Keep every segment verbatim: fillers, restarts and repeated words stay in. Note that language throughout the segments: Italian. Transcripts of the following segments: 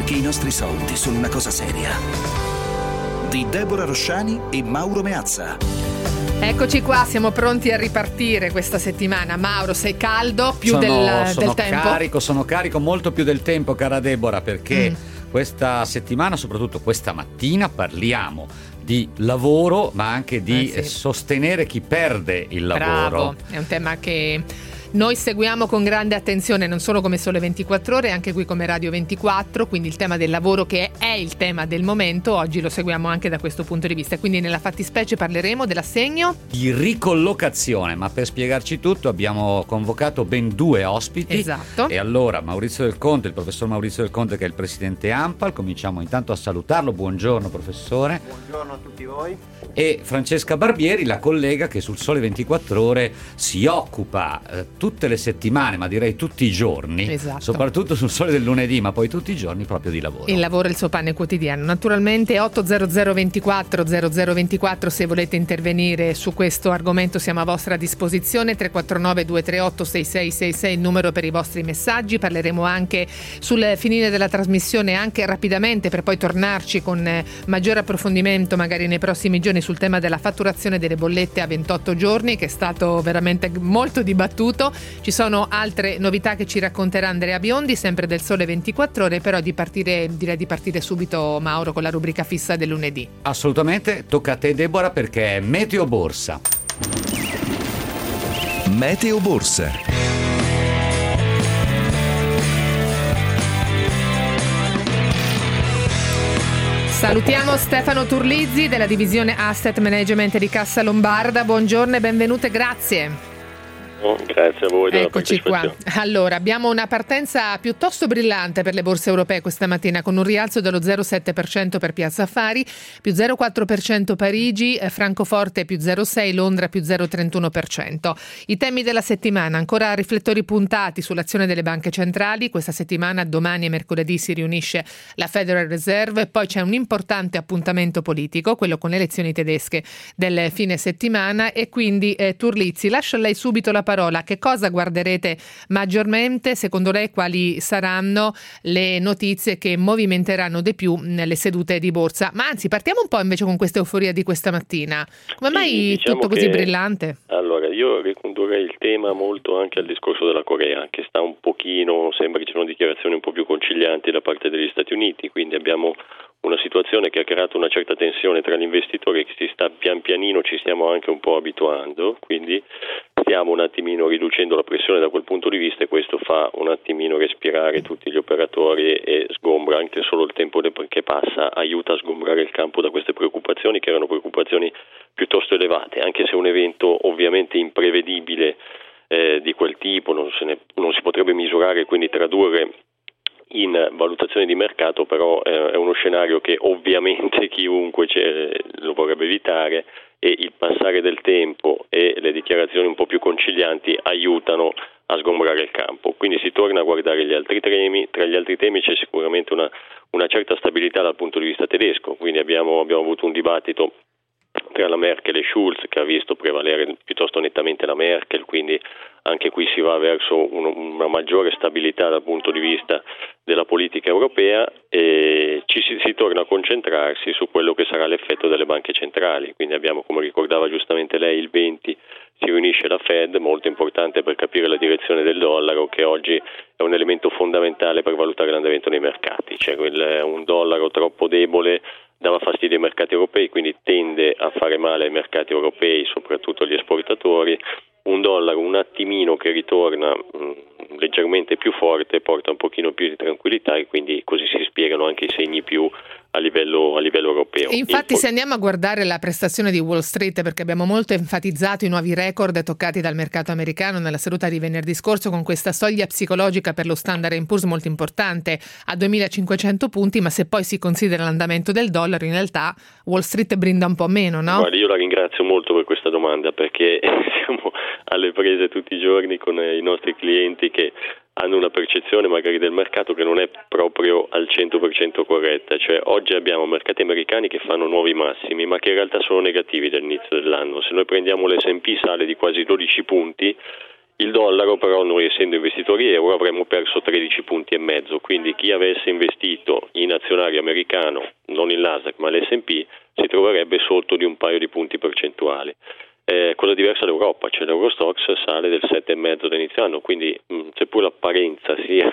perché i nostri soldi sono una cosa seria. Di Deborah Rosciani e Mauro Meazza. Eccoci qua, siamo pronti a ripartire questa settimana. Mauro, sei caldo più sono, del, sono del tempo? Carico, sono carico molto più del tempo, cara Deborah, perché mm. questa settimana, soprattutto questa mattina, parliamo di lavoro, ma anche di eh sì. sostenere chi perde il lavoro. Bravo, è un tema che noi seguiamo con grande attenzione, non solo come Sole ventiquattro Ore, anche qui come Radio ventiquattro, quindi il tema del lavoro, che è il tema del momento, oggi lo seguiamo anche da questo punto di vista. Quindi nella fattispecie parleremo dell'assegno di ricollocazione, ma per spiegarci tutto abbiamo convocato ben due ospiti. Esatto. E allora Maurizio Del Conte, il professor Maurizio Del Conte, che è il presidente ANPAL, cominciamo intanto a salutarlo. Buongiorno professore. Buongiorno a tutti voi. E Francesca Barbieri, la collega che sul Sole ventiquattro Ore si occupa eh, tutte le settimane, ma direi tutti i giorni, esatto. soprattutto sul Sole del lunedì, ma poi tutti i giorni proprio di lavoro. Il lavoro è il suo pane quotidiano. Naturalmente ottocento ventiquattro zero zero ventiquattro, se volete intervenire su questo argomento siamo a vostra disposizione. Tre quattro nove due tre otto sei sei sei sei il numero per i vostri messaggi. Parleremo anche sul finire della trasmissione, anche rapidamente, per poi tornarci con maggiore approfondimento magari nei prossimi giorni sul tema della fatturazione delle bollette a ventotto giorni, che è stato veramente molto dibattuto. Ci sono altre novità che ci racconterà Andrea Biondi, sempre del Sole ventiquattro Ore, però di partire, direi di partire subito, Mauro, con la rubrica fissa del lunedì. Assolutamente, tocca a te Deborah, perché è Meteo Borsa. Meteo Borsa. Salutiamo Stefano Turlizzi della divisione Asset Management di Cassa Lombarda. Buongiorno e benvenute, grazie. Oh, grazie a voi della Eccoci qua. Allora, abbiamo una partenza piuttosto brillante per le borse europee questa mattina, con un rialzo dello zero virgola sette per cento per Piazza Affari, più zero virgola quattro per cento Parigi, eh, Francoforte più zero virgola sei, Londra più zero virgola trentuno per cento. I temi della settimana: ancora riflettori puntati sull'azione delle banche centrali. Questa settimana, domani e mercoledì, si riunisce la Federal Reserve, poi c'è un importante appuntamento politico, quello con le elezioni tedesche del fine settimana, e quindi eh, Turlizzi, lascio a lei subito la parola. Che cosa guarderete maggiormente? Secondo lei quali saranno le notizie che movimenteranno di più nelle sedute di borsa? Ma anzi, partiamo un po' invece con questa euforia di questa mattina. Come mai sì, diciamo tutto così che, brillante? Allora, io ricondurrei il tema molto anche al discorso della Corea, che sta un pochino, sembra che ci siano dichiarazioni un po' più concilianti da parte degli Stati Uniti, quindi abbiamo una situazione che ha creato una certa tensione tra gli investitori, che si sta pian pianino, ci stiamo anche un po' abituando, quindi stiamo un attimino riducendo la pressione da quel punto di vista, e questo fa un attimino respirare tutti gli operatori e sgombra anche solo il tempo che passa, aiuta a sgombrare il campo da queste preoccupazioni, che erano preoccupazioni piuttosto elevate, anche se un evento ovviamente imprevedibile eh, di quel tipo non, se ne, non si potrebbe misurare e quindi tradurre in valutazione di mercato, però eh, è uno scenario che ovviamente chiunque lo vorrebbe evitare, e il passare del tempo e le dichiarazioni un po' più concilianti aiutano a sgombrare il campo. Quindi si torna a guardare gli altri temi. Tra gli altri temi c'è sicuramente una, una certa stabilità dal punto di vista tedesco, quindi abbiamo, abbiamo avuto un dibattito tra la Merkel e Schulz che ha visto prevalere piuttosto nettamente la Merkel, quindi anche qui si va verso un, una maggiore stabilità dal punto di vista della politica europea, e ci si, si torna a concentrarsi su quello che sarà l'effetto delle banche centrali. Quindi abbiamo, come ricordava giustamente lei, il venti si riunisce la Fed, molto importante per capire la direzione del dollaro, che oggi è un elemento fondamentale per valutare l'andamento dei mercati. Cioè quel, un dollaro troppo debole dava fastidio ai mercati europei, quindi tende a fare male ai mercati europei, soprattutto agli esportatori. Un dollaro un attimino che ritorna mh, leggermente più forte porta un pochino più di tranquillità, e quindi così si spiegano anche i segni più a livello, a livello europeo. E infatti Il... se andiamo a guardare la prestazione di Wall Street, perché abbiamo molto enfatizzato i nuovi record toccati dal mercato americano nella seduta di venerdì scorso, con questa soglia psicologica per lo Standard and Poor's molto importante a duemilacinquecento punti, ma se poi si considera l'andamento del dollaro, in realtà Wall Street brinda un po' meno, no? Guarda, io la ringrazio molto per questa domanda, perché siamo alle prese tutti i giorni con i nostri clienti che hanno una percezione magari del mercato che non è proprio al cento per cento corretta. Cioè oggi abbiamo mercati americani che fanno nuovi massimi, ma che in realtà sono negativi dall'inizio dell'anno. Se noi prendiamo l'S and P sale di quasi dodici punti, Il dollaro però, noi essendo investitori euro, avremmo perso tredici punti e mezzo, quindi chi avesse investito in azionario americano, non il Nasdaq ma l'S and P, si troverebbe sotto di un paio di punti percentuali. Eh, cosa diversa l'Europa, cioè l'Eurostoxx sale del sette virgola cinque da inizio anno, quindi mh, seppur l'apparenza sia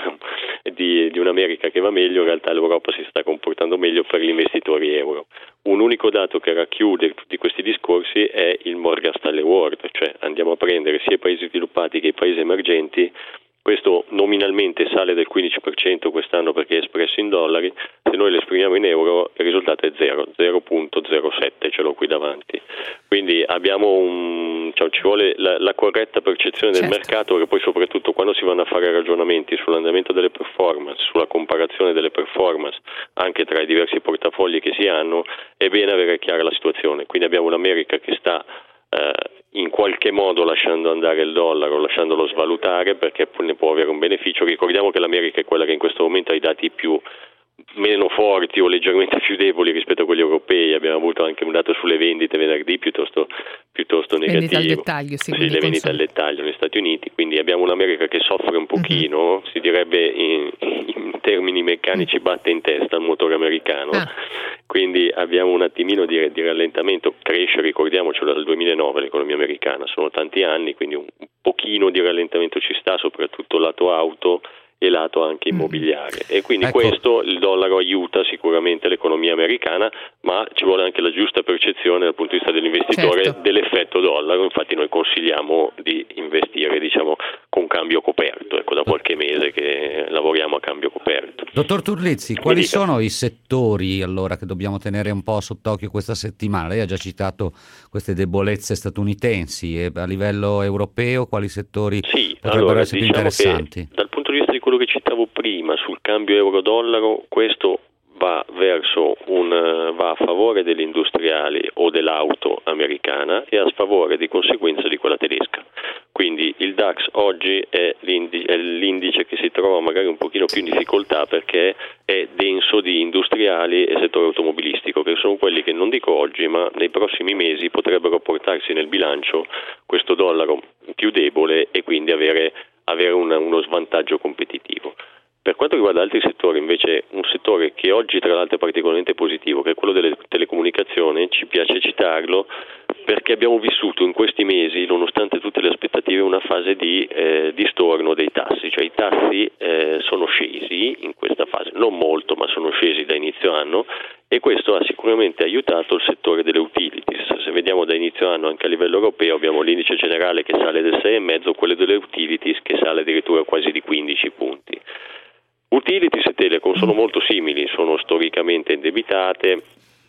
di, di un'America che va meglio, in realtà l'Europa si sta comportando meglio per gli investitori euro. Un unico dato che racchiude tutti questi discorsi è il Morgan Stanley World, cioè andiamo a prendere sia i paesi sviluppati che i paesi emergenti. Questo nominalmente sale del quindici per cento quest'anno perché è espresso in dollari, se noi lo esprimiamo in euro il risultato è zero, zero virgola zero sette, ce l'ho qui davanti. Quindi abbiamo un, cioè, ci vuole la, la corretta percezione del certo. mercato, che poi soprattutto quando si vanno a fare ragionamenti sull'andamento delle performance, sulla comparazione delle performance anche tra i diversi portafogli che si hanno, è bene avere chiara la situazione. Quindi abbiamo un'America che sta eh, in qualche modo lasciando andare il dollaro, lasciandolo svalutare perché ne può avere un beneficio. Ricordiamo che l'America è quella che in questo momento ha i dati più meno forti o leggermente più deboli rispetto a quelli europei. Abbiamo avuto anche un dato sulle vendite venerdì piuttosto, piuttosto negativo. Vendita al dettaglio, sì, sì le vendite al dettaglio negli Stati Uniti, quindi abbiamo un'America che soffre un pochino, uh-huh. si direbbe in, in termini meccanici batte in testa al motore americano, ah. quindi abbiamo un attimino di, di rallentamento. Cresce, ricordiamocelo, dal duemilanove l'economia americana, sono tanti anni, quindi un, un pochino di rallentamento ci sta, soprattutto lato auto e lato anche immobiliare, e quindi ecco. questo, il dollaro aiuta sicuramente l'economia americana, ma ci vuole anche la giusta percezione dal punto di vista dell'investitore certo. dell'effetto dollaro. Infatti noi consigliamo di investire, diciamo, con cambio coperto, ecco, da qualche mese che lavoriamo a cambio coperto. Dottor Turlizzi, quali sono i settori allora che dobbiamo tenere un po' sott'occhio questa settimana? Lei ha già citato queste debolezze statunitensi, e a livello europeo quali settori sì, potrebbero allora, essere diciamo interessanti? Dal punto di vista di quello che citavo prima sul cambio euro-dollaro, questo va verso un va a favore degli industriali o dell'auto americana e a sfavore di conseguenza di quella tedesca. Quindi il DAX oggi è l'indice, è l'indice che si trova magari un pochino più in difficoltà perché è denso di industriali e settore automobilistico, che sono quelli che non dico oggi ma nei prossimi mesi potrebbero portarsi nel bilancio questo dollaro più debole e quindi avere, avere una, uno svantaggio competitivo. Per quanto riguarda altri settori, invece, un settore che oggi tra l'altro è particolarmente positivo, che è quello delle telecomunicazioni, ci piace citarlo perché abbiamo vissuto in questi mesi, nonostante tutte le aspettative, una fase di, eh, di storno dei tassi, cioè i tassi eh, sono scesi in questa fase, non molto, ma sono scesi da inizio anno, e questo ha sicuramente aiutato il settore delle utilities. Se vediamo da inizio anno anche a livello europeo abbiamo l'indice generale che sale del sei virgola cinque, quello delle utilities che sale addirittura quasi di quindici punti. Utilities e Telecom sono molto simili, sono storicamente indebitate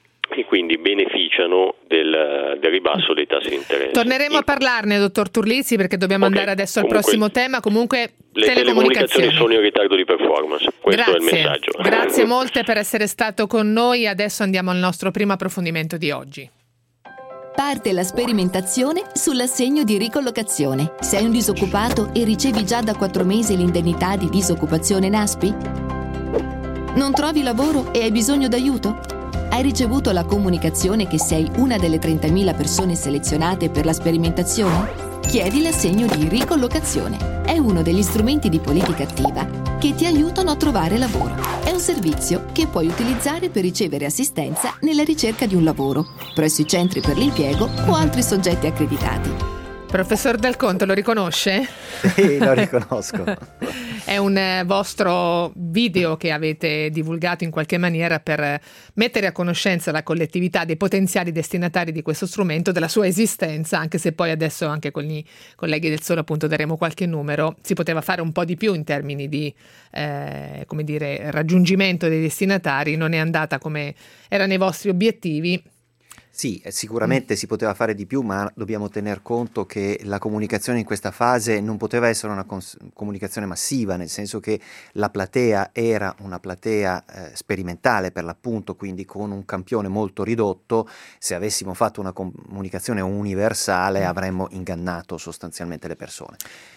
e quindi beneficiano del, del ribasso dei tassi di interesse. Torneremo a parlarne, dottor Turlizzi, perché dobbiamo okay. andare adesso al Comunque, prossimo tema. Comunque le telecomunicazioni sono in ritardo di performance, questo Grazie. è il messaggio. Grazie molte per essere stato con noi. Adesso andiamo al nostro primo approfondimento di oggi. Parte la sperimentazione sull'assegno di ricollocazione. Sei un disoccupato e ricevi già da quattro mesi l'indennità di disoccupazione NASPI? Non trovi lavoro e hai bisogno d'aiuto? Hai ricevuto la comunicazione che sei una delle trentamila persone selezionate per la sperimentazione? Chiedi l'assegno di ricollocazione. È uno degli strumenti di politica attiva che ti aiutano a trovare lavoro. È un servizio che puoi utilizzare per ricevere assistenza nella ricerca di un lavoro presso i centri per l'impiego o altri soggetti accreditati. Professor Dal Conto, lo riconosce? Sì, lo riconosco. È un eh, vostro video che avete divulgato in qualche maniera per mettere a conoscenza la collettività dei potenziali destinatari di questo strumento, della sua esistenza, anche se poi adesso anche con i colleghi del Sole appunto daremo qualche numero. Si poteva fare un po' di più in termini di eh, come dire, raggiungimento dei destinatari, non è andata come erano i vostri obiettivi. Sì, sicuramente mm. si poteva fare di più, ma dobbiamo tener conto che la comunicazione in questa fase non poteva essere una cons- comunicazione massiva, nel senso che la platea era una platea eh, sperimentale per l'appunto, quindi con un campione molto ridotto. Se avessimo fatto una comunicazione universale mm. avremmo ingannato sostanzialmente le persone.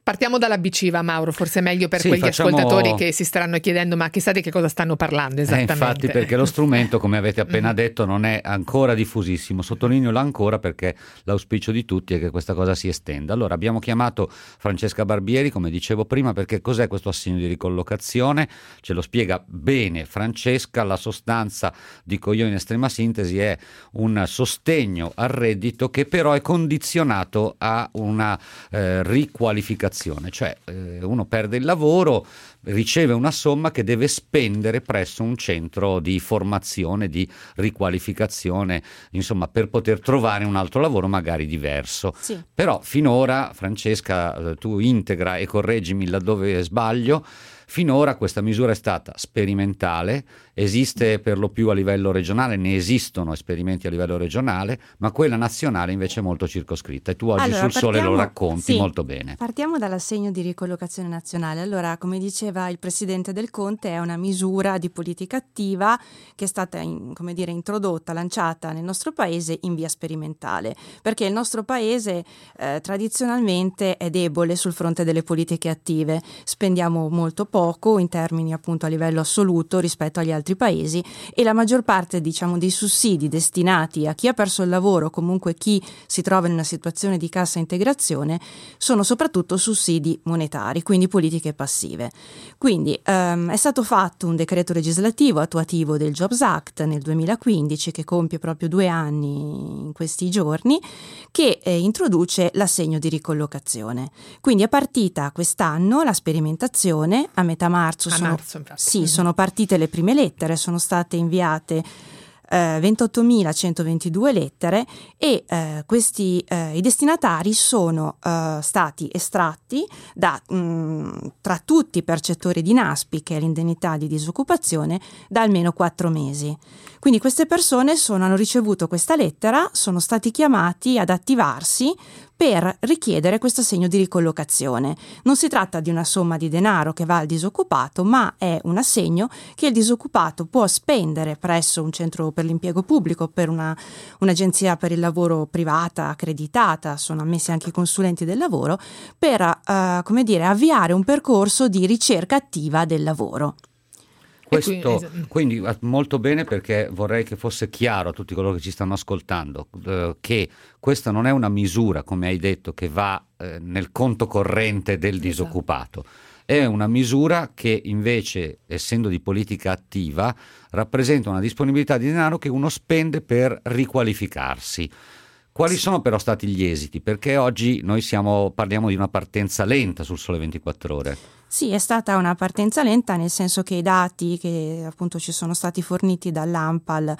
Partiamo dalla B C, va Mauro, forse è meglio per sì, quegli facciamo... ascoltatori che si staranno chiedendo ma chissà di che cosa stanno parlando esattamente. Eh, infatti, perché lo strumento, come avete appena detto, non è ancora diffusissimo. Sottolineo l'ancora perché l'auspicio di tutti è che questa cosa si estenda. Allora abbiamo chiamato Francesca Barbieri, come dicevo prima, perché cos'è questo assegno di ricollocazione? Ce lo spiega bene Francesca. La sostanza, dico io in estrema sintesi, è un sostegno al reddito che però è condizionato a una eh, riqualificazione, cioè eh, uno perde il lavoro, riceve una somma che deve spendere presso un centro di formazione, di riqualificazione, insomma, per poter trovare un altro lavoro magari diverso. Sì. Però finora, Francesca, tu integra e correggimi laddove sbaglio, finora questa misura è stata sperimentale, esiste per lo più a livello regionale, ne esistono esperimenti a livello regionale, ma quella nazionale invece è molto circoscritta e tu oggi allora, sul partiamo, Sole lo racconti sì, molto bene. Partiamo dall'assegno di ricollocazione nazionale. Allora, come diceva il Presidente del Conte, è una misura di politica attiva che è stata in, come dire, introdotta, lanciata nel nostro Paese in via sperimentale, perché il nostro Paese eh, tradizionalmente è debole sul fronte delle politiche attive, spendiamo molto poco poco in termini appunto a livello assoluto rispetto agli altri paesi e la maggior parte diciamo dei sussidi destinati a chi ha perso il lavoro, comunque chi si trova in una situazione di cassa integrazione, sono soprattutto sussidi monetari, quindi politiche passive. Quindi ehm, è stato fatto un decreto legislativo attuativo del Jobs Act nel duemilaquindici che compie proprio due anni in questi giorni, che eh, introduce l'assegno di ricollocazione. Quindi è partita quest'anno la sperimentazione. A metà marzo, a sono, marzo sì, sono partite le prime lettere, sono state inviate eh, ventottomilacentoventidue lettere e eh, questi, eh, i destinatari sono eh, stati estratti da, mh, tra tutti i percettori di NASPI, che è l'indennità di disoccupazione, da almeno quattro mesi. Quindi queste persone sono, hanno ricevuto questa lettera, sono stati chiamati ad attivarsi per richiedere questo assegno di ricollocazione. Non si tratta di una somma di denaro che va al disoccupato, ma è un assegno che il disoccupato può spendere presso un centro per l'impiego pubblico, per una, un'agenzia per il lavoro privata accreditata, sono ammessi anche i consulenti del lavoro, per uh, come dire, avviare un percorso di ricerca attiva del lavoro. Questo, quindi molto bene, perché vorrei che fosse chiaro a tutti coloro che ci stanno ascoltando eh, che questa non è una misura, come hai detto, che va eh, nel conto corrente del disoccupato. È una misura che invece, essendo di politica attiva, rappresenta una disponibilità di denaro che uno spende per riqualificarsi. Quali sono però stati gli esiti? Perché oggi noi siamo, parliamo di una partenza lenta sul Sole ventiquattro Ore. Sì, è stata una partenza lenta, nel senso che i dati che appunto ci sono stati forniti dall'ANPAL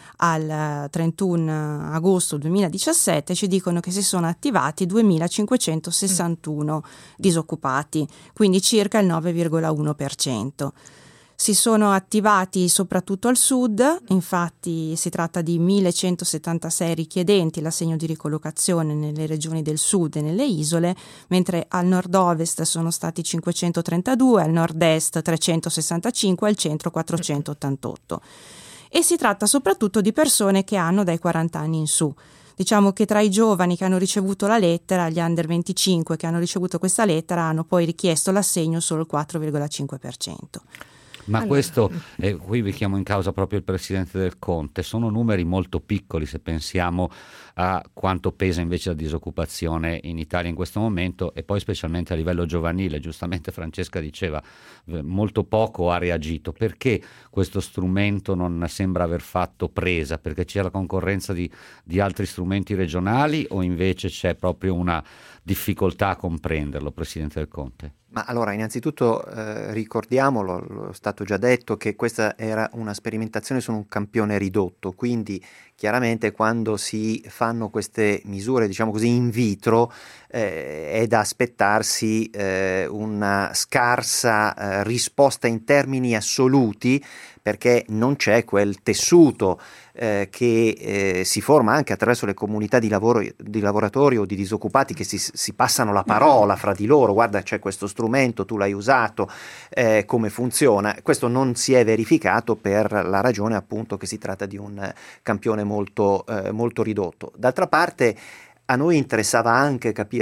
al trentuno agosto duemiladiciassette ci dicono che si sono attivati duemilacinquecentosessantuno mm. disoccupati, quindi circa il nove virgola uno per cento. Si sono attivati soprattutto al sud, infatti si tratta di millecentosettantasei richiedenti l'assegno di ricollocazione nelle regioni del sud e nelle isole, mentre al nord-ovest sono stati cinquecentotrentadue, al nord-est trecentosessantacinque, al centro quattrocentottantotto. E si tratta soprattutto di persone che hanno dai quaranta anni in su. Diciamo che tra i giovani che hanno ricevuto la lettera, gli under venticinque che hanno ricevuto questa lettera, hanno poi richiesto l'assegno solo il quattro virgola cinque per cento. Ma allora. questo, eh, qui vi chiamo in causa proprio il Presidente del Conte, sono numeri molto piccoli se pensiamo a quanto pesa invece la disoccupazione in Italia in questo momento, e poi specialmente a livello giovanile. Giustamente Francesca diceva eh, molto poco ha reagito. Perché questo strumento non sembra aver fatto presa? Perché c'è la concorrenza di, di altri strumenti regionali, o invece c'è proprio una difficoltà a comprenderlo, Presidente del Conte? Ma allora, innanzitutto eh, ricordiamolo, lo è stato già detto, che questa era una sperimentazione su un campione ridotto, quindi chiaramente quando si fanno queste misure, diciamo così, in vitro, eh, è da aspettarsi eh, una scarsa eh, risposta in termini assoluti, perché non c'è quel tessuto eh, che eh, si forma anche attraverso le comunità di, lavoro, di lavoratori o di disoccupati che si, si passano la parola fra di loro. Guarda, c'è questo strumento, tu l'hai usato, eh, come funziona. Questo non si è verificato per la ragione appunto che si tratta di un campione molto, eh, molto ridotto. D'altra parte a noi interessava anche capire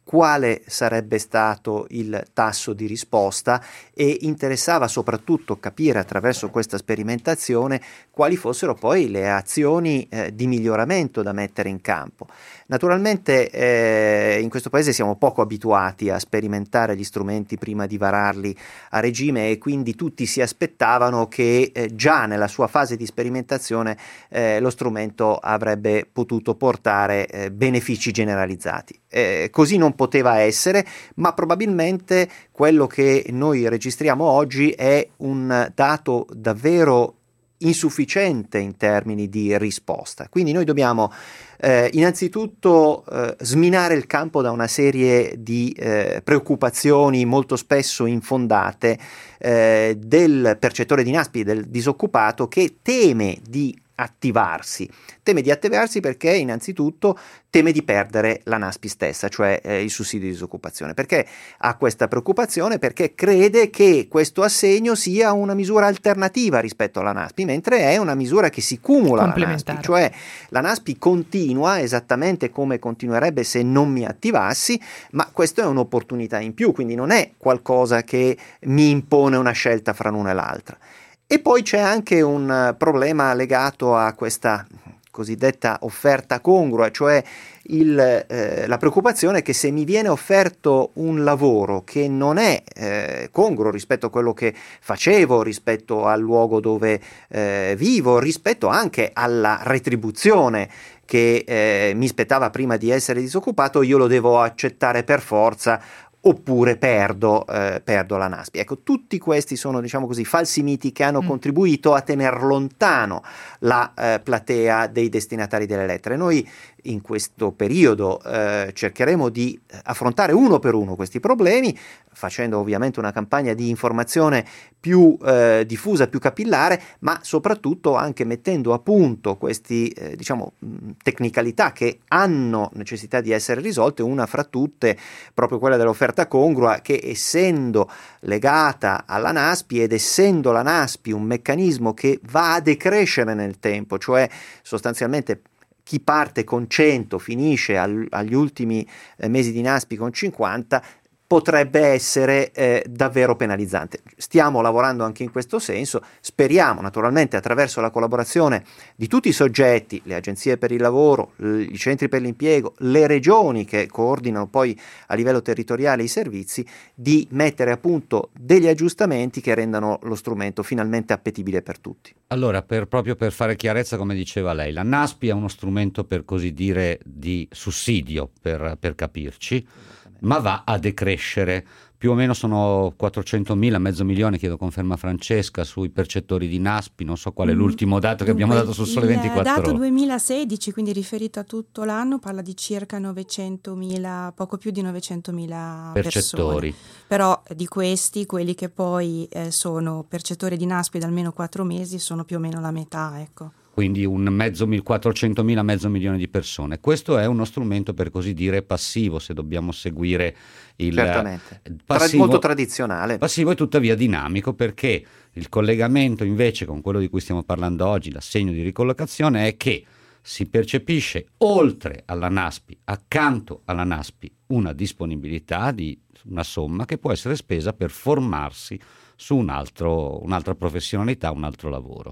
quale sarebbe stato il tasso di risposta, e interessava soprattutto capire attraverso questa sperimentazione quali fossero poi le azioni eh, di miglioramento da mettere in campo. Naturalmente eh, in questo paese siamo poco abituati a sperimentare gli strumenti prima di vararli a regime, e quindi tutti si aspettavano che eh, già nella sua fase di sperimentazione eh, lo strumento avrebbe potuto portare eh, benefici generalizzati. Eh, così non poteva essere, ma probabilmente quello che noi registriamo oggi è un dato davvero insufficiente in termini di risposta. Quindi noi dobbiamo eh, innanzitutto eh, sminare il campo da una serie di eh, preoccupazioni molto spesso infondate eh, del percettore di NASPI, del disoccupato, che teme di attivarsi. Teme di attivarsi perché innanzitutto teme di perdere la NASPI stessa, cioè eh, il sussidio di disoccupazione. Perché ha questa preoccupazione? Perché crede che questo assegno sia una misura alternativa rispetto alla NASPI, mentre è una misura che si cumula alla NASPI, cioè la NASPI continua esattamente come continuerebbe se non mi attivassi, ma questo è un'opportunità in più, quindi non è qualcosa che mi impone una scelta fra l'una e l'altra. E poi c'è anche un problema legato a questa cosiddetta offerta congrua, cioè il, eh, la preoccupazione che se mi viene offerto un lavoro che non è eh, congruo rispetto a quello che facevo, rispetto al luogo dove eh, vivo, rispetto anche alla retribuzione che eh, mi spettava prima di essere disoccupato, io lo devo accettare per forza, oppure perdo, eh, perdo la NASPI. Ecco, tutti questi sono, diciamo così, falsi miti che hanno mm. contribuito a tener lontano la eh, platea dei destinatari delle lettere. Noi in questo periodo eh, cercheremo di affrontare uno per uno questi problemi, facendo ovviamente una campagna di informazione più eh, diffusa, più capillare, ma soprattutto anche mettendo a punto questi eh, diciamo tecnicalità che hanno necessità di essere risolte, una fra tutte proprio quella dell'offerta congrua, che essendo legata alla NASPI ed essendo la NASPI un meccanismo che va a decrescere nel tempo, cioè sostanzialmente chi parte con cento finisce al, agli ultimi eh, mesi di NASPI con cinquanta, potrebbe essere eh, davvero penalizzante. Stiamo lavorando anche in questo senso, speriamo naturalmente attraverso la collaborazione di tutti i soggetti, le agenzie per il lavoro, i centri per l'impiego, le regioni che coordinano poi a livello territoriale i servizi, di mettere a punto degli aggiustamenti che rendano lo strumento finalmente appetibile per tutti. Allora, per, proprio per fare chiarezza, come diceva lei, la NASPI è uno strumento, per così dire, di sussidio, per, per capirci, ma va a decrescere. Più o meno sono quattrocentomila, mezzo milione, chiedo conferma a Francesca, sui percettori di NASPI, non so qual è l'ultimo dato che abbiamo dato su Sole ventiquattro Ore. Il dato duemilasedici, quindi riferito a tutto l'anno, parla di circa novecentomila, poco più di novecentomila percettori. Persone. Però di questi, quelli che poi eh, sono percettori di NASPI da almeno quattro mesi, sono più o meno la metà, ecco. Quindi un mezzo mil, quattrocentomila, mezzo milione di persone. Questo è uno strumento, per così dire, passivo, se dobbiamo seguire il Certamente. passivo, molto tradizionale. Passivo e tuttavia dinamico, perché il collegamento invece con quello di cui stiamo parlando oggi, l'assegno di ricollocazione, è che si percepisce oltre alla NASPI, accanto alla NASPI, una disponibilità di una somma che può essere spesa per formarsi su un altro, un'altra professionalità, un altro lavoro.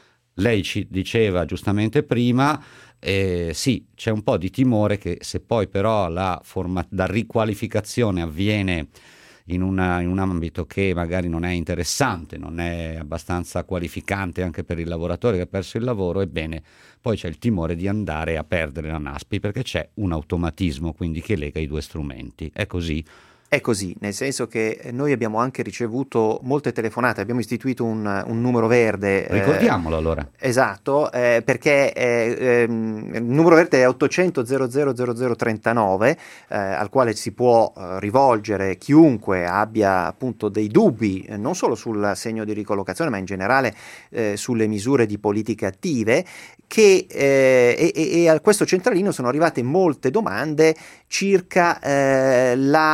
Lei ci diceva giustamente prima, eh, sì, c'è un po' di timore che se poi però la, forma- la riqualificazione avviene in, una, in un ambito che magari non è interessante, non è abbastanza qualificante anche per il lavoratore che ha perso il lavoro, ebbene poi c'è il timore di andare a perdere la NASPI, perché c'è un automatismo quindi che lega i due strumenti. È così? È così, nel senso che noi abbiamo anche ricevuto molte telefonate, abbiamo istituito un, un numero verde. Ricordiamolo eh, allora. Esatto, eh, perché eh, ehm, il numero verde è ottocento zero zero zero zero trentanove, eh, al quale si può eh, rivolgere chiunque abbia appunto dei dubbi, eh, non solo sul segno di ricollocazione, ma in generale eh, sulle misure di politiche attive, che eh, e, e a questo centralino sono arrivate molte domande circa eh, la... Eh,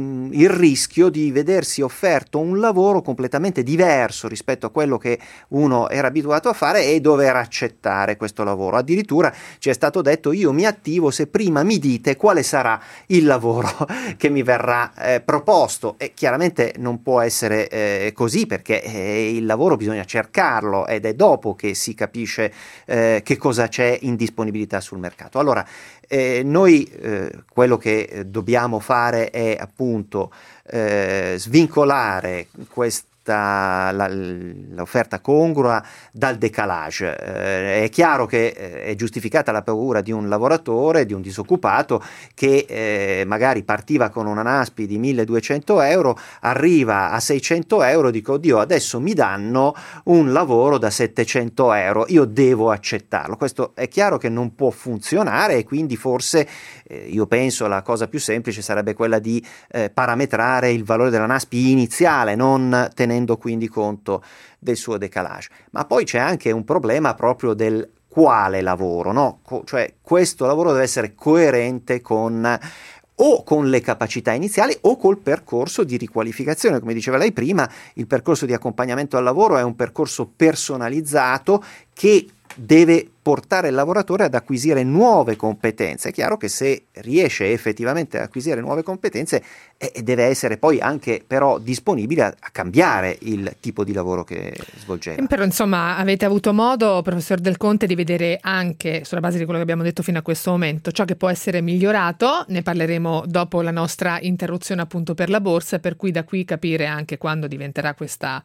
mh, il rischio di vedersi offerto un lavoro completamente diverso rispetto a quello che uno era abituato a fare e dover accettare questo lavoro. Addirittura ci è stato detto: io mi attivo se prima mi dite quale sarà il lavoro che mi verrà eh, proposto. E chiaramente non può essere eh, così, perché eh, il lavoro bisogna cercarlo ed è dopo che si capisce eh, che cosa c'è in disponibilità sul mercato. Allora eh, noi eh, quello che dobbiamo fare è appunto eh, svincolare questo La, l'offerta congrua dal decalage. Eh, è chiaro che eh, è giustificata la paura di un lavoratore, di un disoccupato che eh, magari partiva con una NASPI di milleduecento euro, arriva a seicento euro, dico oddio, adesso mi danno un lavoro da settecento euro, io devo accettarlo. Questo è chiaro che non può funzionare, e quindi forse eh, io penso la cosa più semplice sarebbe quella di eh, parametrare il valore della NASPI iniziale, non tenendo quindi conto del suo decalage. Ma poi c'è anche un problema proprio del quale lavoro, no? Co- cioè questo lavoro deve essere coerente con o con le capacità iniziali o col percorso di riqualificazione. Come diceva lei prima, il percorso di accompagnamento al lavoro è un percorso personalizzato che deve portare il lavoratore ad acquisire nuove competenze. È chiaro che se riesce effettivamente ad acquisire nuove competenze eh, deve essere poi anche però disponibile a, a cambiare il tipo di lavoro che svolgeva. Però insomma avete avuto modo, professor Del Conte, di vedere anche, sulla base di quello che abbiamo detto fino a questo momento, ciò che può essere migliorato. Ne parleremo dopo la nostra interruzione appunto per la borsa, per cui da qui capire anche quando diventerà questa,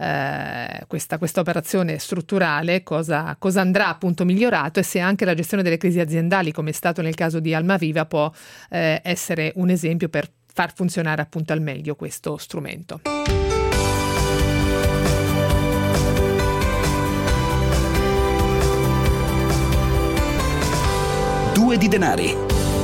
eh, questa, questa operazione strutturale, cosa, cosa andrà appunto migliorato, e se anche la gestione delle crisi aziendali, come è stato nel caso di Almaviva, può eh, essere un esempio per far funzionare appunto al meglio questo strumento. Due di denari.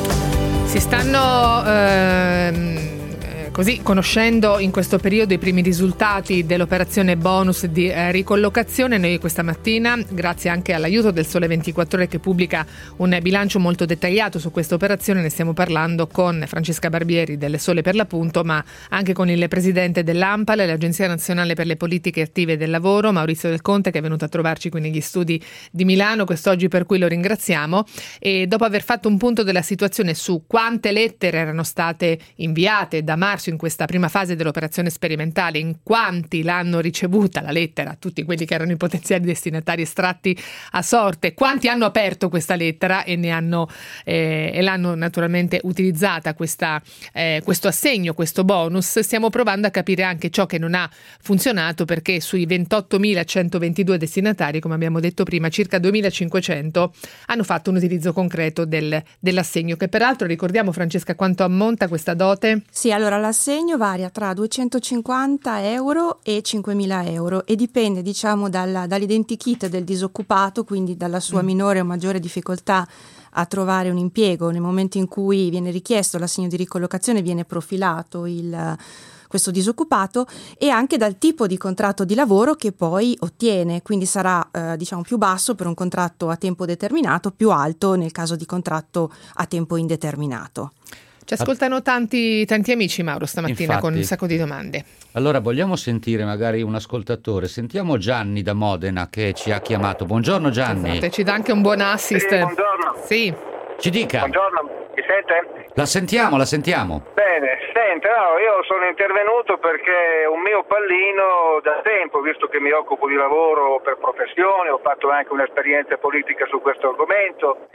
Si stanno ehm, così conoscendo in questo periodo i primi risultati dell'operazione bonus di eh, ricollocazione. Noi questa mattina, grazie anche all'aiuto del Sole ventiquattro Ore che pubblica un bilancio molto dettagliato su questa operazione, ne stiamo parlando con Francesca Barbieri del Sole per l'appunto, ma anche con il presidente dell'ANPAL, l'Agenzia Nazionale per le Politiche Attive del Lavoro, Maurizio Del Conte, che è venuto a trovarci qui negli studi di Milano quest'oggi, per cui lo ringraziamo. E dopo aver fatto un punto della situazione su quante lettere erano state inviate da marzo in questa prima fase dell'operazione sperimentale, in quanti l'hanno ricevuta la lettera, tutti quelli che erano i potenziali destinatari estratti a sorte, quanti hanno aperto questa lettera e ne hanno eh, e l'hanno naturalmente utilizzata questa, eh, questo assegno, questo bonus. Stiamo provando a capire anche ciò che non ha funzionato, perché sui ventottomilacentoventidue destinatari, come abbiamo detto prima, circa duemilacinquecento hanno fatto un utilizzo concreto del, dell'assegno, che peraltro, ricordiamo Francesca quanto ammonta questa dote? Sì, allora l'assegno varia tra duecentocinquanta euro e cinquemila euro e dipende, diciamo, dalla, dall'identikit del disoccupato, quindi dalla sua mm. minore o maggiore difficoltà a trovare un impiego. Nel momento in cui viene richiesto l'assegno di ricollocazione viene profilato il questo disoccupato, e anche dal tipo di contratto di lavoro che poi ottiene, quindi sarà eh, diciamo più basso per un contratto a tempo determinato, più alto nel caso di contratto a tempo indeterminato. Ci ascoltano tanti, tanti amici, Mauro, stamattina. Infatti, con un sacco di domande. Allora vogliamo sentire magari un ascoltatore. Sentiamo Gianni da Modena che ci ha chiamato. Buongiorno Gianni. Esatto, ci dà anche un buon assist. Sì, buongiorno. Sì. Ci dica. Buongiorno, mi sente? La sentiamo, la sentiamo. Bene, sente, no, io sono intervenuto perché un mio pallino da tempo, visto che mi occupo di lavoro per professione, ho fatto anche un'esperienza politica su questo argomento,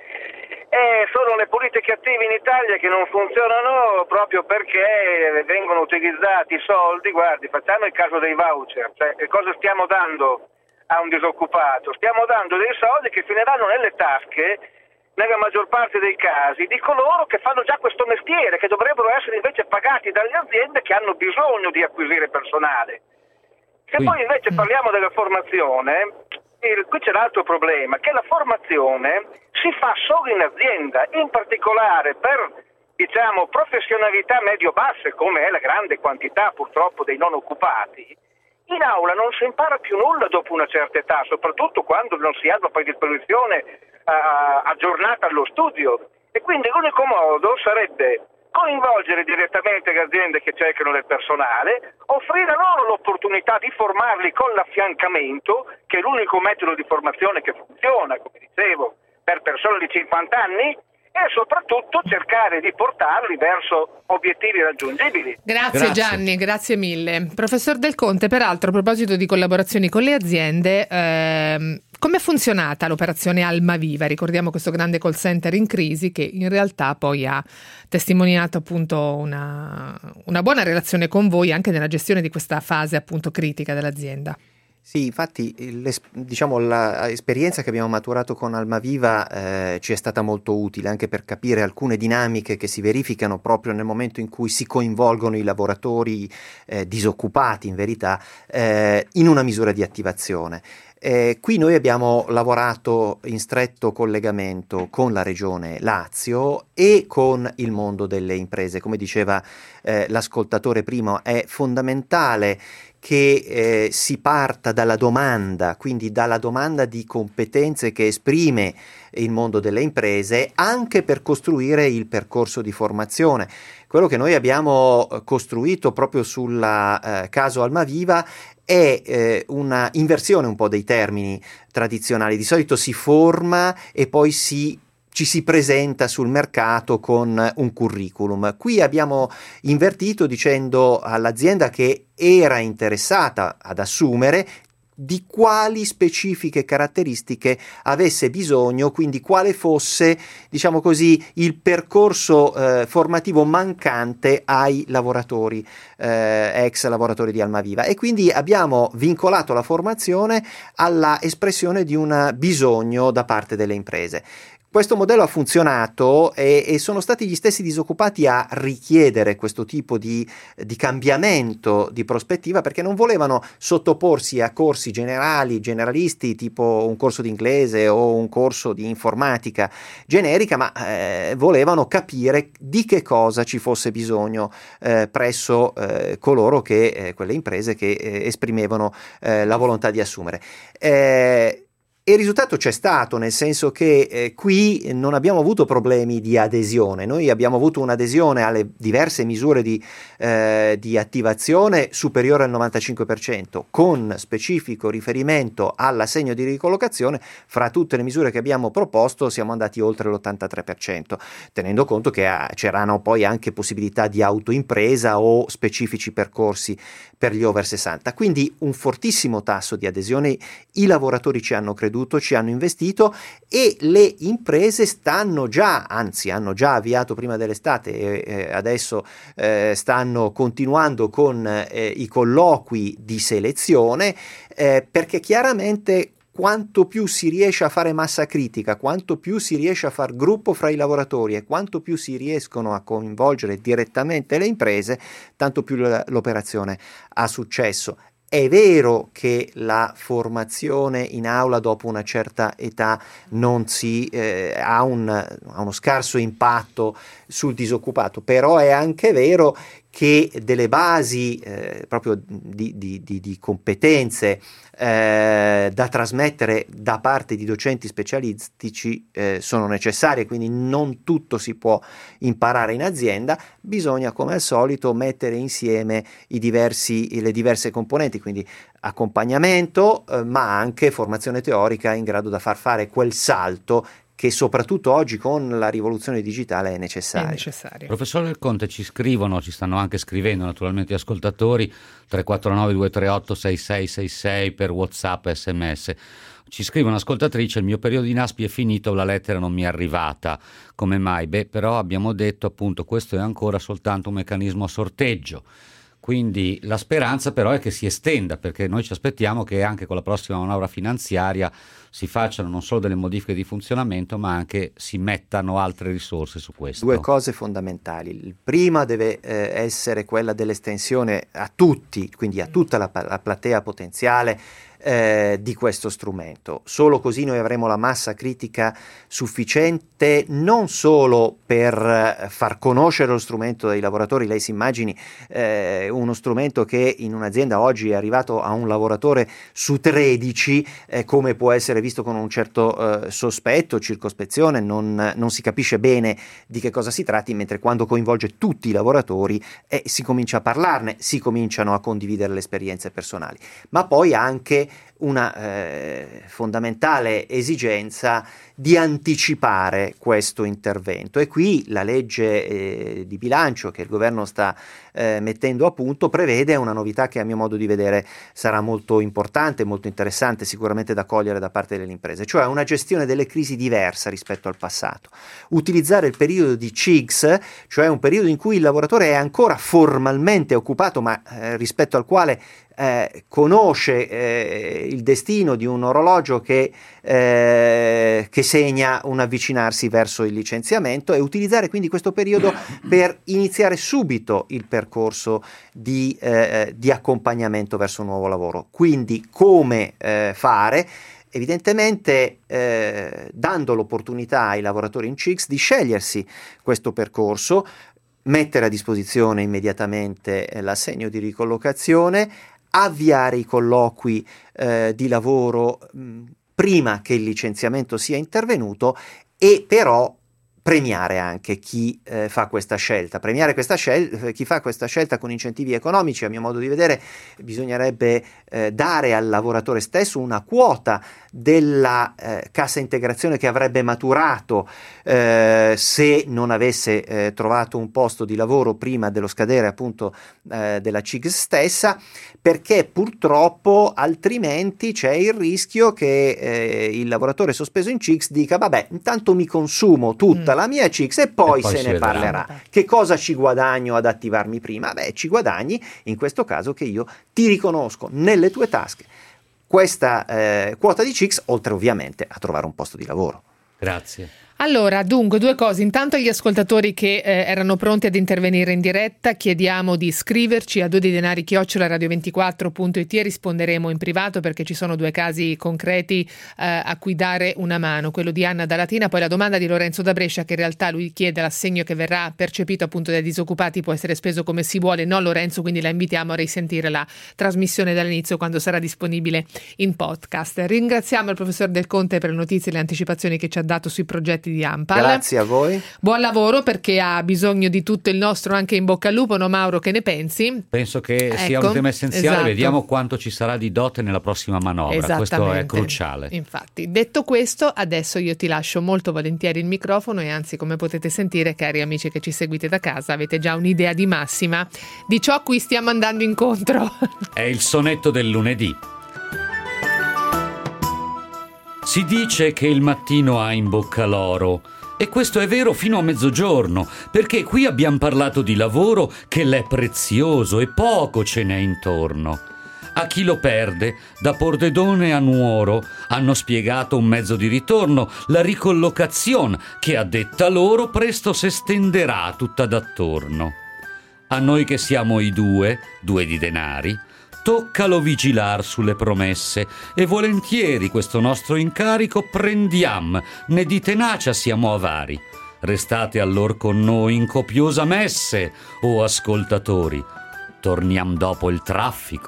e sono le politiche attive in Italia che non funzionano proprio perché vengono utilizzati i soldi. Guardi, facciamo il caso dei voucher, cioè che cosa stiamo dando a un disoccupato? Stiamo dando dei soldi che finiranno nelle tasche, nella maggior parte dei casi, di coloro che fanno già questo mestiere, che dovrebbero essere invece pagati dalle aziende che hanno bisogno di acquisire personale. Se Qui. poi invece parliamo della formazione, il, qui c'è l'altro problema, che la formazione si fa solo in azienda, in particolare per, diciamo, professionalità medio-basse, come è la grande quantità purtroppo dei non occupati. In aula non si impara più nulla dopo una certa età, soprattutto quando non si ha la predisposizione uh, aggiornata allo studio. E quindi l'unico modo sarebbe coinvolgere direttamente le aziende che cercano del personale, offrire loro l'opportunità di formarli con l'affiancamento, che è l'unico metodo di formazione che funziona, come dicevo, per persone di cinquanta anni, e soprattutto cercare di portarli verso obiettivi raggiungibili. Grazie, Grazie. Gianni, grazie mille. Professor Del Conte, peraltro a proposito di collaborazioni con le aziende, ehm, come è funzionata l'operazione Almaviva? Ricordiamo questo grande call center in crisi che in realtà poi ha testimoniato appunto una, una buona relazione con voi anche nella gestione di questa fase appunto critica dell'azienda. Sì, infatti diciamo l'esperienza che abbiamo maturato con Almaviva eh, ci è stata molto utile anche per capire alcune dinamiche che si verificano proprio nel momento in cui si coinvolgono i lavoratori eh, disoccupati in verità eh, in una misura di attivazione. Eh, qui noi abbiamo lavorato in stretto collegamento con la Regione Lazio e con il mondo delle imprese. Come diceva eh, l'ascoltatore prima, è fondamentale che eh, si parta dalla domanda, quindi dalla domanda di competenze che esprime il mondo delle imprese, anche per costruire il percorso di formazione. Quello che noi abbiamo costruito proprio sul eh, caso Almaviva è eh, una inversione un po' dei termini tradizionali. Di solito si forma e poi si ci si presenta sul mercato con un curriculum. Qui abbiamo invertito dicendo all'azienda che era interessata ad assumere di quali specifiche caratteristiche avesse bisogno, quindi quale fosse, diciamo così, il percorso eh, formativo mancante ai lavoratori, eh, ex lavoratori di Almaviva, e quindi abbiamo vincolato la formazione alla espressione di un bisogno da parte delle imprese. Questo modello ha funzionato e, e sono stati gli stessi disoccupati a richiedere questo tipo di, di cambiamento di prospettiva, perché non volevano sottoporsi a corsi generali, generalisti, tipo un corso di inglese o un corso di informatica generica, ma eh, volevano capire di che cosa ci fosse bisogno eh, presso eh, coloro che, eh, quelle imprese che eh, esprimevano eh, la volontà di assumere. Eh, E il risultato c'è stato, nel senso che eh, qui non abbiamo avuto problemi di adesione, noi abbiamo avuto un'adesione alle diverse misure di, eh, di attivazione superiore al novantacinque per cento, con specifico riferimento all'assegno di ricollocazione. Fra tutte le misure che abbiamo proposto siamo andati oltre l'ottantatré per cento, tenendo conto che ah, c'erano poi anche possibilità di autoimpresa o specifici percorsi per gli over sessanta, quindi un fortissimo tasso di adesione. I lavoratori ci hanno creduto, ci hanno investito e le imprese stanno già, anzi hanno già avviato prima dell'estate e eh, adesso eh, stanno continuando con eh, i colloqui di selezione, eh, perché chiaramente quanto più si riesce a fare massa critica, quanto più si riesce a far gruppo fra i lavoratori e quanto più si riescono a coinvolgere direttamente le imprese, tanto più l'operazione ha successo. È vero che la formazione in aula dopo una certa età non si eh, ha, un, ha uno scarso impatto sul disoccupato, però è anche vero che delle basi eh, proprio di, di, di, di competenze eh, da trasmettere da parte di docenti specialistici eh, sono necessarie, quindi non tutto si può imparare in azienda, bisogna come al solito mettere insieme i diversi, le diverse componenti, quindi accompagnamento eh, ma anche formazione teorica in grado da far fare quel salto che soprattutto oggi con la rivoluzione digitale è necessario. È necessario. Professor Del Conte, ci scrivono, ci stanno anche scrivendo naturalmente gli ascoltatori, tre quattro nove due tre otto sei sei sei sei per WhatsApp e sms. Ci scrive un'ascoltatrice: il mio periodo di NASPI è finito, la lettera non mi è arrivata. Come mai? Beh, però abbiamo detto appunto questo è ancora soltanto un meccanismo a sorteggio. Quindi la speranza però è che si estenda, perché noi ci aspettiamo che anche con la prossima manovra finanziaria si facciano non solo delle modifiche di funzionamento, ma anche si mettano altre risorse su questo. Due cose fondamentali. Il prima deve eh, essere quella dell'estensione a tutti, quindi a tutta la, la platea potenziale eh, di questo strumento. Solo così noi avremo la massa critica sufficiente non solo per far conoscere lo strumento dai lavoratori. Lei si immagini eh, uno strumento che in un'azienda oggi è arrivato a un lavoratore su tredici, eh, come può essere visto con un certo eh, sospetto, circospezione, non, non si capisce bene di che cosa si tratti, mentre quando coinvolge tutti i lavoratori eh, si comincia a parlarne, si cominciano a condividere le esperienze personali, ma poi anche una eh, fondamentale esigenza di anticipare questo intervento, e qui la legge eh, di bilancio che il governo sta eh, mettendo a punto prevede una novità che a mio modo di vedere sarà molto importante, molto interessante, sicuramente da cogliere da parte delle imprese, cioè una gestione delle crisi diversa rispetto al passato. Utilizzare il periodo di C I G S, cioè un periodo in cui il lavoratore è ancora formalmente occupato, ma eh, rispetto al quale Eh, conosce eh, il destino di un orologio che, eh, che segna un avvicinarsi verso il licenziamento, e utilizzare quindi questo periodo per iniziare subito il percorso di, eh, di accompagnamento verso un nuovo lavoro. Quindi come eh, fare? Evidentemente eh, dando l'opportunità ai lavoratori in C I G S di scegliersi questo percorso, mettere a disposizione immediatamente l'assegno di ricollocazione, avviare i colloqui eh, di lavoro mh, prima che il licenziamento sia intervenuto, e però premiare anche chi eh, fa questa scelta. Premiare questa scel- chi fa questa scelta con incentivi economici. A mio modo di vedere bisognerebbe eh, dare al lavoratore stesso una quota della eh, cassa integrazione che avrebbe maturato eh, se non avesse eh, trovato un posto di lavoro prima dello scadere appunto eh, della C I G S stessa, perché purtroppo altrimenti c'è il rischio che eh, il lavoratore sospeso in C I G S dica vabbè, intanto mi consumo tutta mm. la mia C I G S e poi, e poi se ne vedrà. Parlerà. Che cosa ci guadagno ad attivarmi prima? Beh, ci guadagni in questo caso che io ti riconosco nelle tue tasche questa eh, quota di C I G S, oltre ovviamente a trovare un posto di lavoro. Grazie. Allora, dunque, due cose. Intanto agli ascoltatori che eh, erano pronti ad intervenire in diretta, chiediamo di scriverci a due di denari chiocciola radio ventiquattro punto it e risponderemo in privato, perché ci sono due casi concreti eh, a cui dare una mano, quello di Anna da Latina, poi la domanda di Lorenzo da Brescia, che in realtà lui chiede l'assegno che verrà percepito appunto dai disoccupati può essere speso come si vuole. No, Lorenzo, quindi la invitiamo a risentire la trasmissione dall'inizio quando sarà disponibile in podcast. Ringraziamo il professor Del Conte per le notizie e le anticipazioni che ci ha dato sui progetti di Ampal. Grazie a voi. Buon lavoro, perché ha bisogno di tutto il nostro, anche in bocca al lupo, no Mauro, che ne pensi? Penso che ecco, sia un tema essenziale, esatto. Vediamo quanto ci sarà di dote nella prossima manovra, questo è cruciale. Infatti, detto questo, adesso io ti lascio molto volentieri il microfono, e anzi, come potete sentire, cari amici che ci seguite da casa, avete già un'idea di massima di ciò a cui stiamo andando incontro. È il sonetto del lunedì. Si dice che il mattino ha in bocca l'oro, e questo è vero fino a mezzogiorno, perché qui abbiamo parlato di lavoro che l'è prezioso e poco ce n'è intorno. A chi lo perde, da Pordenone a Nuoro, hanno spiegato un mezzo di ritorno, la ricollocazione, che a detta loro presto si stenderà tutta d'attorno. A noi che siamo i due, due di denari, toccalo vigilar sulle promesse, e volentieri questo nostro incarico prendiam, ne di tenacia siamo avari. Restate allor con noi in copiosa messe, o ascoltatori. Torniam dopo il traffico.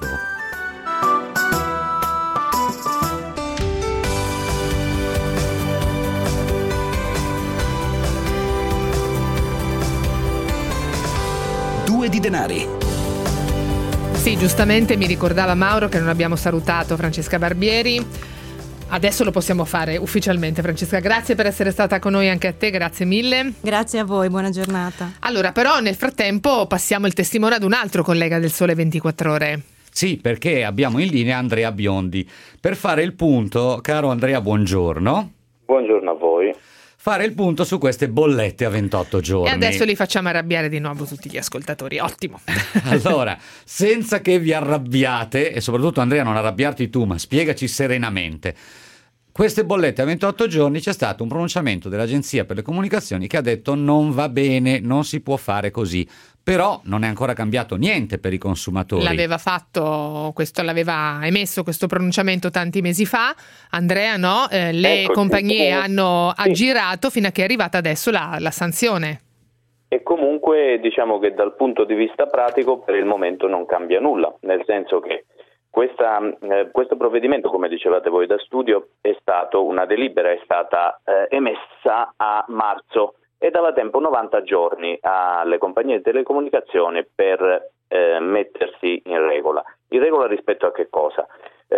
Due di denari. Sì, giustamente mi ricordava Mauro che non abbiamo salutato Francesca Barbieri. Adesso lo possiamo fare ufficialmente. Francesca, grazie per essere stata con noi, anche a te, grazie mille. Grazie a voi, buona giornata. Allora, però nel frattempo passiamo il testimone ad un altro collega del Sole ventiquattro Ore. Sì, perché abbiamo in linea Andrea Biondi. Per fare il punto, caro Andrea, buongiorno. Buongiorno a voi. Fare il punto su queste bollette a ventotto giorni. E adesso li facciamo arrabbiare di nuovo tutti gli ascoltatori, ottimo. Allora, senza che vi arrabbiate, e soprattutto Andrea non arrabbiarti tu, ma spiegaci serenamente, queste bollette a ventotto giorni c'è stato un pronunciamento dell'Agenzia per le Comunicazioni che ha detto non va bene, non si può fare così. Però non è ancora cambiato niente per i consumatori. L'aveva fatto, questo l'aveva emesso questo pronunciamento tanti mesi fa, Andrea, no? Eh, le ecco, compagnie sì. hanno sì. aggirato fino a che è arrivata adesso la, la sanzione. E comunque diciamo che dal punto di vista pratico per il momento non cambia nulla, nel senso che questa, eh, questo provvedimento, come dicevate voi da studio, è stato una delibera, è stata eh, emessa a marzo e dava tempo novanta giorni alle compagnie di telecomunicazione per eh, mettersi in regola. In regola rispetto a che cosa?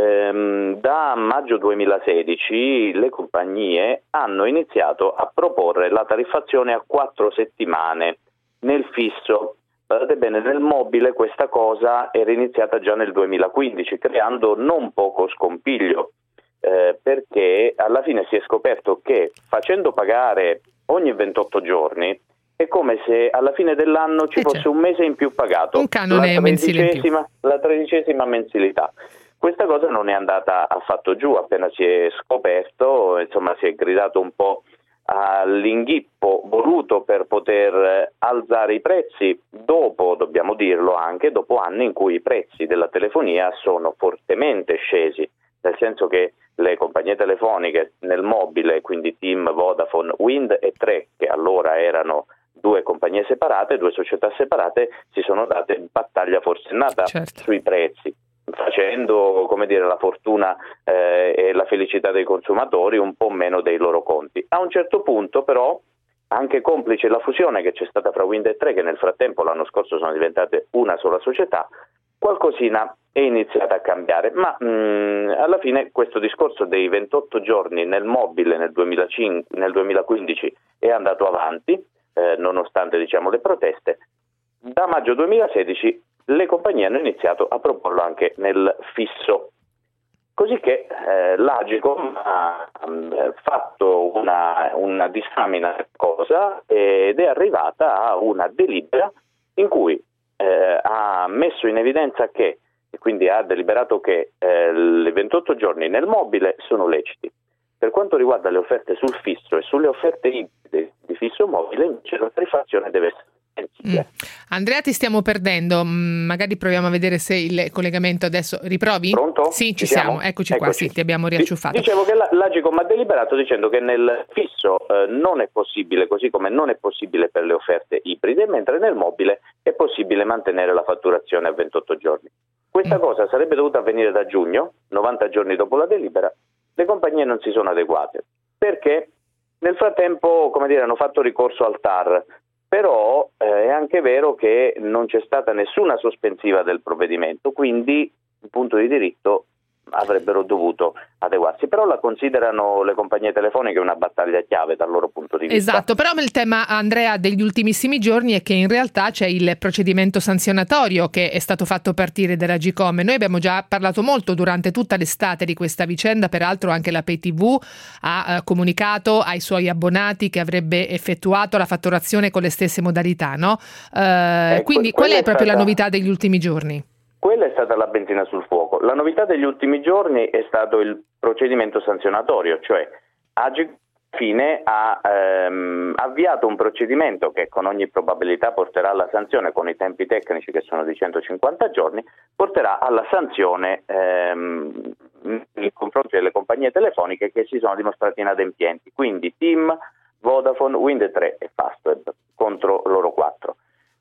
Ehm, da maggio duemilasedici le compagnie hanno iniziato a proporre la tariffazione a quattro settimane nel fisso. Guardate bene, nel mobile questa cosa era iniziata già nel duemilaquindici, creando non poco scompiglio, eh, perché alla fine si è scoperto che facendo pagare ogni ventotto giorni è come se alla fine dell'anno ci eh fosse certo. un mese in più pagato, un canone la mensile in più. la tredicesima mensilità. Questa cosa non è andata affatto giù, appena si è scoperto, insomma si è gridato un po' all'inghippo voluto per poter alzare i prezzi, dopo, dobbiamo dirlo anche, dopo anni in cui i prezzi della telefonia sono fortemente scesi, nel senso che le compagnie telefoniche nel mobile, quindi TIM, Vodafone, Wind e Tre, che allora erano due compagnie separate, due società separate, si sono date battaglia forsennata certo. sui prezzi, facendo, come dire, la fortuna eh, e la felicità dei consumatori un po' meno dei loro conti. A un certo punto però, anche complice la fusione che c'è stata fra Wind e Tre, che nel frattempo l'anno scorso sono diventate una sola società, qualcosina è iniziata a cambiare, ma mh, alla fine questo discorso dei ventotto giorni nel mobile nel, duemilacinque, nel duemilaquindici è andato avanti, eh, nonostante diciamo le proteste. Da maggio duemilasedici le compagnie hanno iniziato a proporlo anche nel fisso, così che eh, l'Agicom ha um, fatto una, una disamina di cosa ed è arrivata a una delibera in cui eh, ha messo in evidenza che, e quindi ha deliberato che eh, le ventotto giorni nel mobile sono leciti. Per quanto riguarda le offerte sul fisso e sulle offerte ibride di fisso mobile, invece la tariffazione deve essere Mm. Andrea, ti stiamo perdendo, mm, magari proviamo a vedere se il collegamento adesso riprovi? Pronto? Sì, ci, ci siamo? siamo, eccoci, Eccoci. qua, sì, ti abbiamo riacciuffato. Dicevo che l'Agicom ha deliberato dicendo che nel fisso eh, non è possibile, così come non è possibile per le offerte ibride, mentre nel mobile è possibile mantenere la fatturazione a ventotto giorni. Questa mm. cosa sarebbe dovuta avvenire da giugno, novanta giorni dopo la delibera. Le compagnie non si sono adeguate, perché nel frattempo, come dire, hanno fatto ricorso al T A R. Però eh, è anche vero che non c'è stata nessuna sospensiva del provvedimento, quindi in punto di diritto avrebbero dovuto adeguarsi, però la considerano le compagnie telefoniche una battaglia chiave dal loro punto di vista. Esatto, però il tema, Andrea, degli ultimissimi giorni è che in realtà c'è il procedimento sanzionatorio che è stato fatto partire dall'Agicom. Noi abbiamo già parlato molto durante tutta l'estate di questa vicenda, peraltro anche la Pay T V ha eh, comunicato ai suoi abbonati che avrebbe effettuato la fatturazione con le stesse modalità, no? Eh, eh, quindi qual qual è è proprio stata... la novità degli ultimi giorni? Quella è stata la benzina sul fuoco. La novità degli ultimi giorni è stato il procedimento sanzionatorio, cioè Agicom fine ha ehm, avviato un procedimento che con ogni probabilità porterà alla sanzione, con i tempi tecnici che sono di centocinquanta giorni, porterà alla sanzione ehm, nei confronti delle compagnie telefoniche che si sono dimostrate inadempienti, quindi TIM, Vodafone, Wind Tre e Fastweb contro loro quattro.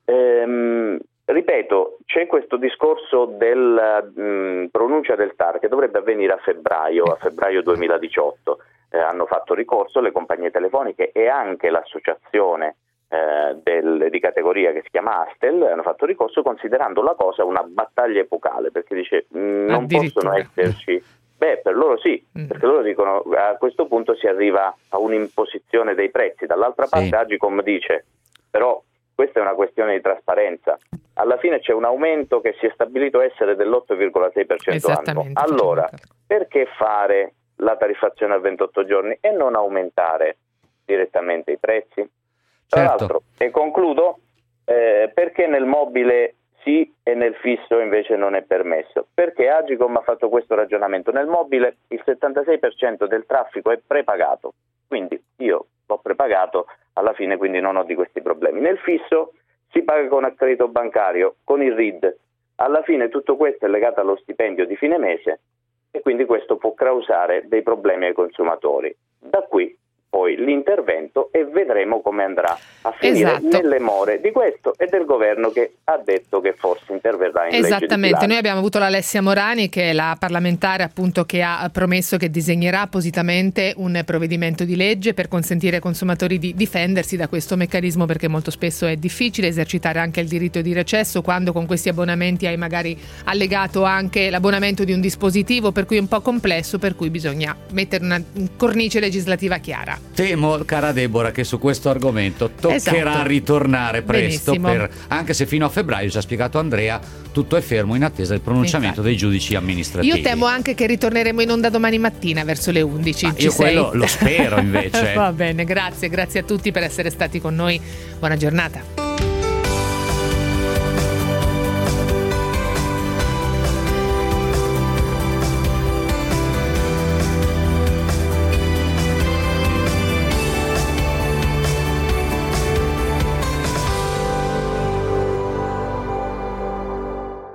Ehm, Ripeto, c'è questo discorso della mh, pronuncia del T A R che dovrebbe avvenire a febbraio, a febbraio duemiladiciotto. Eh, hanno fatto ricorso le compagnie telefoniche e anche l'associazione eh, del, di categoria che si chiama Astel, hanno fatto ricorso considerando la cosa una battaglia epocale, perché dice mh, non possono esserci... Beh, per loro sì, mm. perché loro dicono a questo punto si arriva a un'imposizione dei prezzi. Dall'altra sì. parte Agicom dice, però... Questa è una questione di trasparenza. Alla fine c'è un aumento che si è stabilito essere dell'otto virgola sei per cento annuo. Allora, perché fare la tariffazione a ventotto giorni e non aumentare direttamente i prezzi? Tra certo. l'altro, e concludo, eh, perché nel mobile si sì e nel fisso invece non è permesso? Perché Agicom ha fatto questo ragionamento: nel mobile il settantasei per cento del traffico è prepagato, quindi io l'ho prepagato, alla fine quindi non ho di questi problemi. Nel fisso si paga con accredito bancario, con il R I D, alla fine tutto questo è legato allo stipendio di fine mese e quindi questo può causare dei problemi ai consumatori. Da qui poi l'intervento e vedremo come andrà a finire, esatto, nelle more di questo e del governo che ha detto che forse interverrà in legge di bilancio. Esattamente, noi abbiamo avuto l'Alessia Morani, che è la parlamentare appunto che ha promesso che disegnerà appositamente un provvedimento di legge per consentire ai consumatori di difendersi da questo meccanismo, perché molto spesso è difficile esercitare anche il diritto di recesso quando con questi abbonamenti hai magari allegato anche l'abbonamento di un dispositivo, per cui è un po' complesso, per cui bisogna mettere una cornice legislativa chiara. Temo, cara Deborah, che su questo argomento toccherà, esatto, ritornare presto, per, anche se fino a febbraio, ci ha spiegato Andrea, tutto è fermo in attesa del pronunciamento, infatti, dei giudici amministrativi. Io temo anche che ritorneremo in onda domani mattina verso le undici. Ma io sei? quello lo spero invece. Va bene, grazie, grazie a tutti per essere stati con noi. Buona giornata.